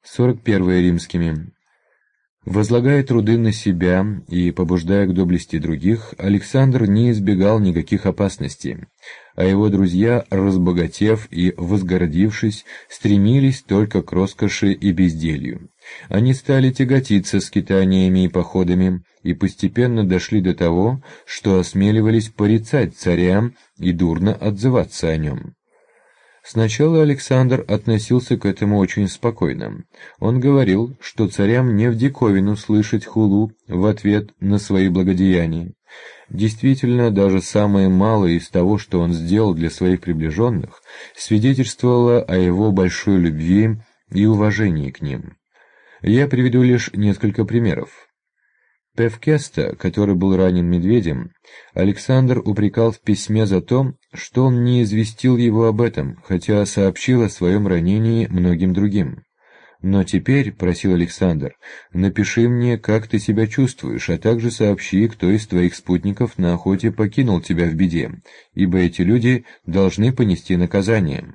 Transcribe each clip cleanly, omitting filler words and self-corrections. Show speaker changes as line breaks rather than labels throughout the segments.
41 римскими. Возлагая труды на себя и побуждая к доблести других, Александр не избегал никаких опасностей, а его друзья, разбогатев и возгордившись, стремились только к роскоши и безделью. Они стали тяготиться скитаниями и походами, и постепенно дошли до того, что осмеливались порицать царя и дурно отзываться о нем. Сначала Александр относился к этому очень спокойно. Он говорил, что царям не в диковину слышать хулу в ответ на свои благодеяния. Действительно, даже самое малое из того, что он сделал для своих приближенных, свидетельствовало о его большой любви и уважении к ним. Я приведу лишь несколько примеров. Певкеста, который был ранен медведем, Александр упрекал в письме за то, что он не известил его об этом, хотя сообщил о своем ранении многим другим. «Но теперь, — просил Александр, — напиши мне, как ты себя чувствуешь, а также сообщи, кто из твоих спутников на охоте покинул тебя в беде, ибо эти люди должны понести наказание».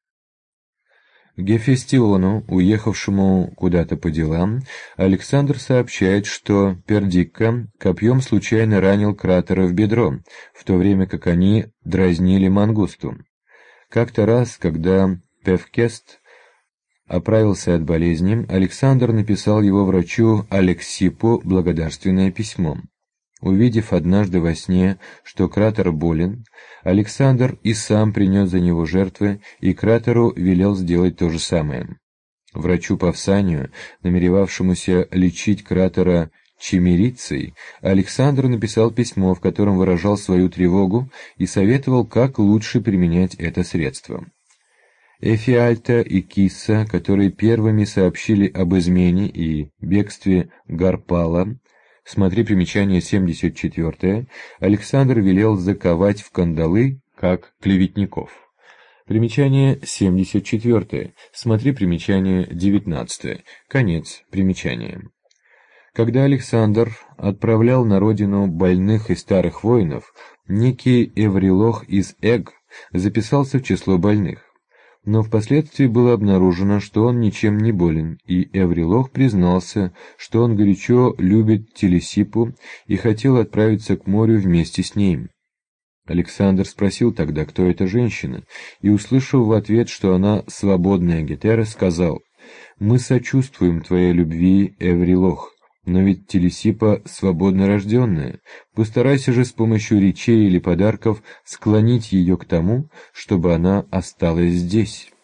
Гефестиону, уехавшему куда-то по делам, Александр сообщает, что Пердикка копьем случайно ранил Кратера в бедро, в то время как они дразнили мангусту. Как-то раз, когда Певкест оправился от болезни, Александр написал его врачу Алексиппу благодарственное письмо. Увидев однажды во сне, что Кратер болен, Александр и сам принес за него жертвы, и Кратеру велел сделать то же самое. Врачу Павсанию, намеревавшемуся лечить Кратера чимерицей, Александр написал письмо, в котором выражал свою тревогу и советовал, как лучше применять это средство. Эфиальта и Кисса, которые первыми сообщили об измене и бегстве Гарпала, смотри примечание 74, Александр велел заковать в кандалы, как клеветников. Примечание 74, смотри примечание 19, конец примечания. Когда Александр отправлял на родину больных и старых воинов, некий Эврилох из Эг записался в число больных. Но впоследствии было обнаружено, что он ничем не болен, и Эврилох признался, что он горячо любит Телесиппу и хотел отправиться к морю вместе с ней. Александр спросил тогда, кто эта женщина, и, услышав в ответ, что она свободная Гетера, сказал: «Мы сочувствуем твоей любви, Эврилох, но ведь Телесиппа свободно рожденная. Постарайся же с помощью речей или подарков склонить ее к тому, чтобы она осталась здесь».